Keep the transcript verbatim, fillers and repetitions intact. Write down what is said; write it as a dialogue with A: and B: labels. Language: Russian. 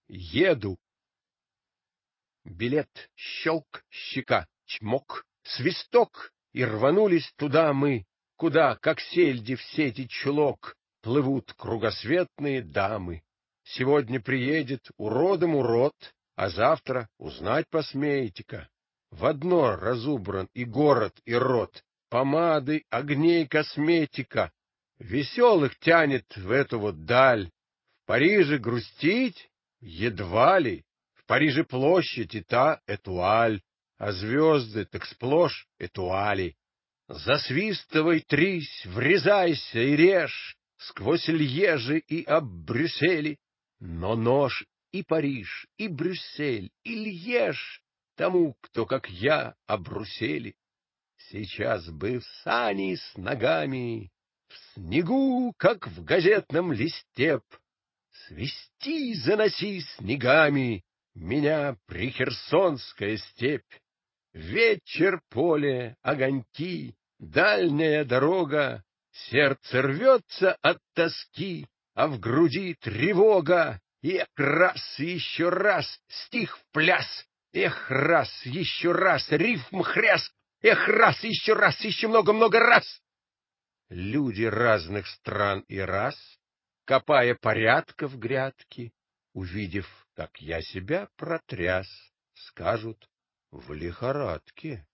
A: еду. Билет, щелк, щека, чмок, свисток, и рванулись туда мы, куда, как сельди в сети чулок, плывут кругосветные дамы. Сегодня приедет уродом урод, а завтра узнать посмеете-ка. В одно разубран и город, и род, помады, огней, косметика. Веселых тянет в эту вот даль. В Париже грустить? Едва ли. В Париже площадь и та этуаль, а звезды так сплошь этуали. Засвистывай, трись, врезайся и режь сквозь Льежи и об Брюссели. Но нож и Париж, и Брюссель, и Льеж тому, кто, как я, о Брусели. Сейчас бы в сани с ногами, в снегу, как в газетном листе, свести, заноси снегами меня прихерсонская степь. Вечер, поле, огоньки, дальняя дорога, сердце рвется от тоски, а в груди тревога. Эх, раз, еще раз, стих в пляс, эх, раз, еще раз, рифм хряск, эх, раз, еще раз, еще много-много раз. Люди разных стран и рас, копая порядка в грядке, увидев, как я себя протряс, скажут: в лихорадке.